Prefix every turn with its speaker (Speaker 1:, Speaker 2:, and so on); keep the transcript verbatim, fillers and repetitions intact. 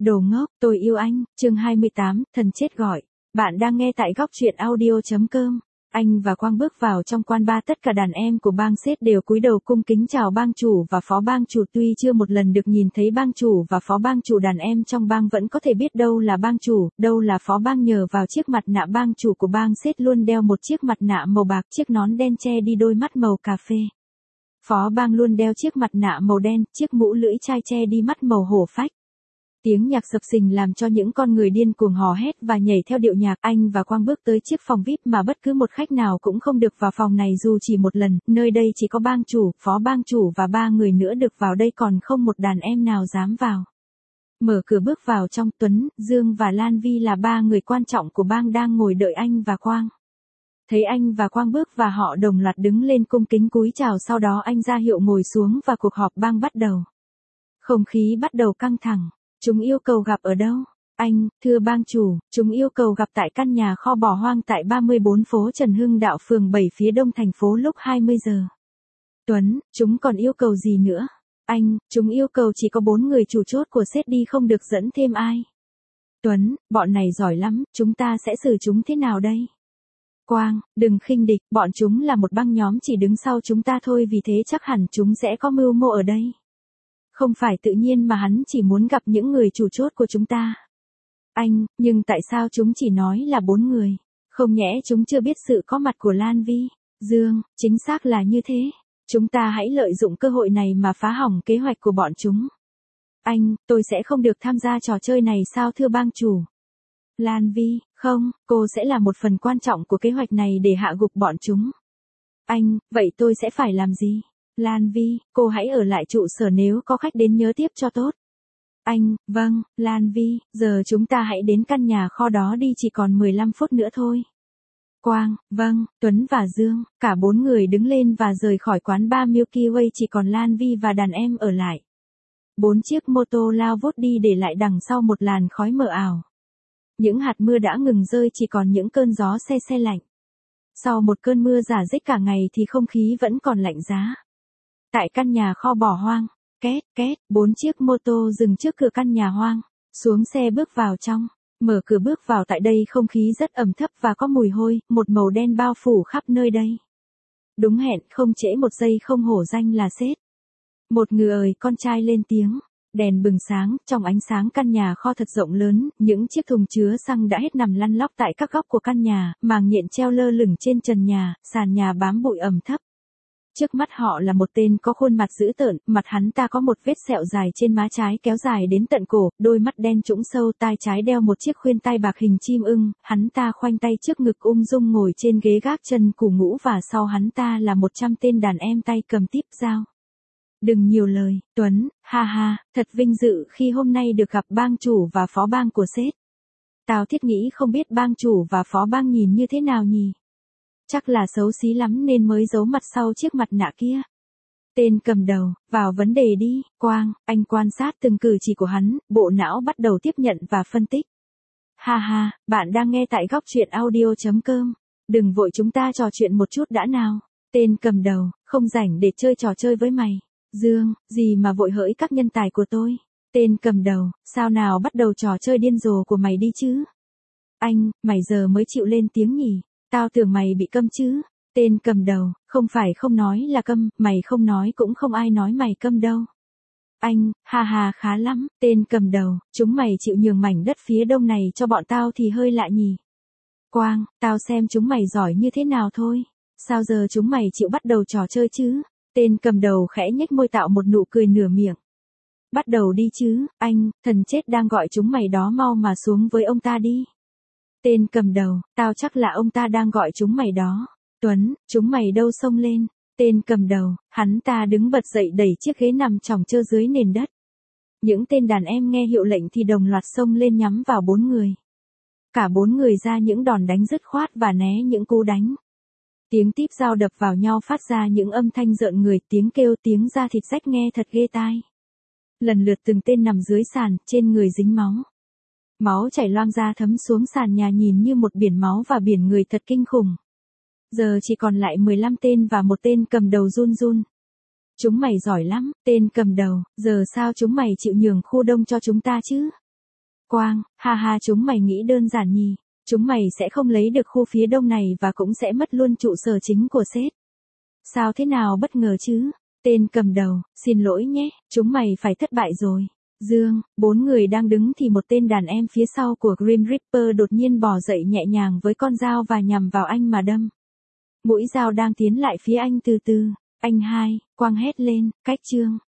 Speaker 1: Đồ ngốc, tôi yêu anh, chương hai mươi tám, thần chết gọi. Bạn đang nghe tại góc truyện audio chấm com. Anh và Quang bước vào trong quan bar, tất cả đàn em của bang Sết đều cúi đầu cung kính chào bang chủ và phó bang chủ. Tuy chưa một lần được nhìn thấy bang chủ và phó bang chủ, đàn em trong bang vẫn có thể biết đâu là bang chủ, đâu là phó bang nhờ vào chiếc mặt nạ. Bang chủ của bang Sết luôn đeo một chiếc mặt nạ màu bạc, chiếc nón đen che đi đôi mắt màu cà phê. Phó bang luôn đeo chiếc mặt nạ màu đen, chiếc mũ lưỡi chai che đi mắt màu hổ phách. Tiếng nhạc sập sình làm cho những con người điên cuồng hò hét và nhảy theo điệu nhạc. Anh và Quang bước tới chiếc phòng vi ai pi mà bất cứ một khách nào cũng không được vào phòng này dù chỉ một lần. Nơi đây chỉ có bang chủ, phó bang chủ và ba người nữa được vào đây, còn không một đàn em nào dám vào. Mở cửa bước vào trong, Tuấn, Dương và Lan Vi là ba người quan trọng của bang đang ngồi đợi anh và Quang. Thấy anh và Quang bước và họ đồng loạt đứng lên cung kính cúi chào, sau đó anh ra hiệu ngồi xuống và cuộc họp bang bắt đầu. Không khí bắt đầu căng thẳng. Chúng yêu cầu gặp ở đâu? Anh, thưa bang chủ, chúng yêu cầu gặp tại căn nhà kho bỏ hoang tại ba mươi bốn phố Trần Hưng Đạo, phường bảy phía đông thành phố lúc hai mươi giờ. Tuấn, chúng còn yêu cầu gì nữa? Anh, chúng yêu cầu chỉ có bốn người chủ chốt của Sết đi, không được dẫn thêm ai. Tuấn, bọn này giỏi lắm, chúng ta sẽ xử chúng thế nào đây? Quang, đừng khinh địch, bọn chúng là một băng nhóm chỉ đứng sau chúng ta thôi, vì thế chắc hẳn chúng sẽ có mưu mô ở đây. Không phải tự nhiên mà hắn chỉ muốn gặp những người chủ chốt của chúng ta. Anh, nhưng tại sao chúng chỉ nói là bốn người? Không nhẽ chúng chưa biết sự có mặt của Lan Vi? Dương, chính xác là như thế. Chúng ta hãy lợi dụng cơ hội này mà phá hỏng kế hoạch của bọn chúng. Anh, tôi sẽ không được tham gia trò chơi này sao thưa bang chủ? Lan Vi, không, cô sẽ là một phần quan trọng của kế hoạch này để hạ gục bọn chúng. Anh, vậy tôi sẽ phải làm gì? Lan Vi, cô hãy ở lại trụ sở, nếu có khách đến nhớ tiếp cho tốt. Anh, vâng, Lan Vi, giờ chúng ta hãy đến căn nhà kho đó đi, chỉ còn mười lăm phút nữa thôi. Quang, vâng, Tuấn và Dương, cả bốn người đứng lên và rời khỏi quán bar Milky Way, chỉ còn Lan Vi và đàn em ở lại. Bốn chiếc mô tô lao vút đi để lại đằng sau một làn khói mờ ảo. Những hạt mưa đã ngừng rơi, chỉ còn những cơn gió se se lạnh. Sau một cơn mưa rả rích cả ngày thì không khí vẫn còn lạnh giá. Tại căn nhà kho bỏ hoang, két, két, bốn chiếc mô tô dừng trước cửa căn nhà hoang. Xuống xe bước vào trong, mở cửa bước vào. Tại đây không khí rất ẩm thấp và có mùi hôi, một màu đen bao phủ khắp nơi đây. Đúng hẹn, không trễ một giây không hổ danh là Sết. Một người ơi con trai lên tiếng. Đèn bừng sáng, trong ánh sáng căn nhà kho thật rộng lớn, những chiếc thùng chứa xăng đã hết nằm lăn lóc tại các góc của căn nhà, màng nhện treo lơ lửng trên trần nhà, sàn nhà bám bụi ẩm thấp. Trước mắt họ là một tên có khuôn mặt dữ tợn, mặt hắn ta có một vết sẹo dài trên má trái kéo dài đến tận cổ, đôi mắt đen trũng sâu, tai trái đeo một chiếc khuyên tai bạc hình chim ưng, hắn ta khoanh tay trước ngực ung dung ngồi trên ghế gác chân củ ngũ, và sau hắn ta là một trăm tên đàn em tay cầm típ dao. Đừng nhiều lời, Tuấn, ha ha, thật vinh dự khi hôm nay được gặp bang chủ và phó bang của Sết. Tao thiết nghĩ không biết bang chủ và phó bang nhìn như thế nào nhỉ? Chắc là xấu xí lắm nên mới giấu mặt sau chiếc mặt nạ kia. Tên cầm đầu, vào vấn đề đi, Quang, anh quan sát từng cử chỉ của hắn, bộ não bắt đầu tiếp nhận và phân tích. Ha ha, bạn đang nghe tại góc truyện audio chấm com. Đừng vội, chúng ta trò chuyện một chút đã nào. Tên cầm đầu, không rảnh để chơi trò chơi với mày. Dương, gì mà vội hỡi các nhân tài của tôi. Tên cầm đầu, sao nào bắt đầu trò chơi điên rồ của mày đi chứ. Anh, mày giờ mới chịu lên tiếng nhỉ? Tao tưởng mày bị câm chứ. Tên cầm đầu, không phải không nói là câm, mày không nói cũng không ai nói mày câm đâu. Anh, ha ha, khá lắm. Tên cầm đầu, chúng mày chịu nhường mảnh đất phía đông này cho bọn tao thì hơi lạ nhỉ. Quang, tao xem chúng mày giỏi như thế nào thôi. Sao giờ chúng mày chịu bắt đầu trò chơi chứ? Tên cầm đầu khẽ nhếch môi tạo một nụ cười nửa miệng. Bắt đầu đi chứ, anh, thần chết đang gọi chúng mày đó, mau mà xuống với ông ta đi. Tên cầm đầu, tao chắc là ông ta đang gọi chúng mày đó. Tuấn, chúng mày đâu, xông lên. Tên cầm đầu, hắn ta đứng bật dậy đẩy chiếc ghế nằm chỏng trơ dưới nền đất. Những tên đàn em nghe hiệu lệnh thì đồng loạt xông lên nhắm vào bốn người. Cả bốn người ra những đòn đánh dứt khoát và né những cú đánh. Tiếng típ dao đập vào nhau phát ra những âm thanh rợn người, tiếng kêu, tiếng da thịt rách nghe thật ghê tai. Lần lượt từng tên nằm dưới sàn, trên người dính máu. Máu chảy loang ra thấm xuống sàn nhà, nhìn như một biển máu và biển người thật kinh khủng. Giờ chỉ còn lại mười lăm tên và một tên cầm đầu run run. Chúng mày giỏi lắm, tên cầm đầu, giờ sao chúng mày chịu nhường khu đông cho chúng ta chứ? Quang, ha ha chúng mày nghĩ đơn giản nhỉ, chúng mày sẽ không lấy được khu phía đông này và cũng sẽ mất luôn trụ sở chính của sếp. Sao thế nào bất ngờ chứ? Tên cầm đầu, xin lỗi nhé, chúng mày phải thất bại rồi. Dương, bốn người đang đứng thì một tên đàn em phía sau của Grim Reaper đột nhiên bò dậy nhẹ nhàng với con dao và nhằm vào anh mà đâm. Mũi dao đang tiến lại phía anh từ từ. Anh hai, Quang hét lên, cách Trương.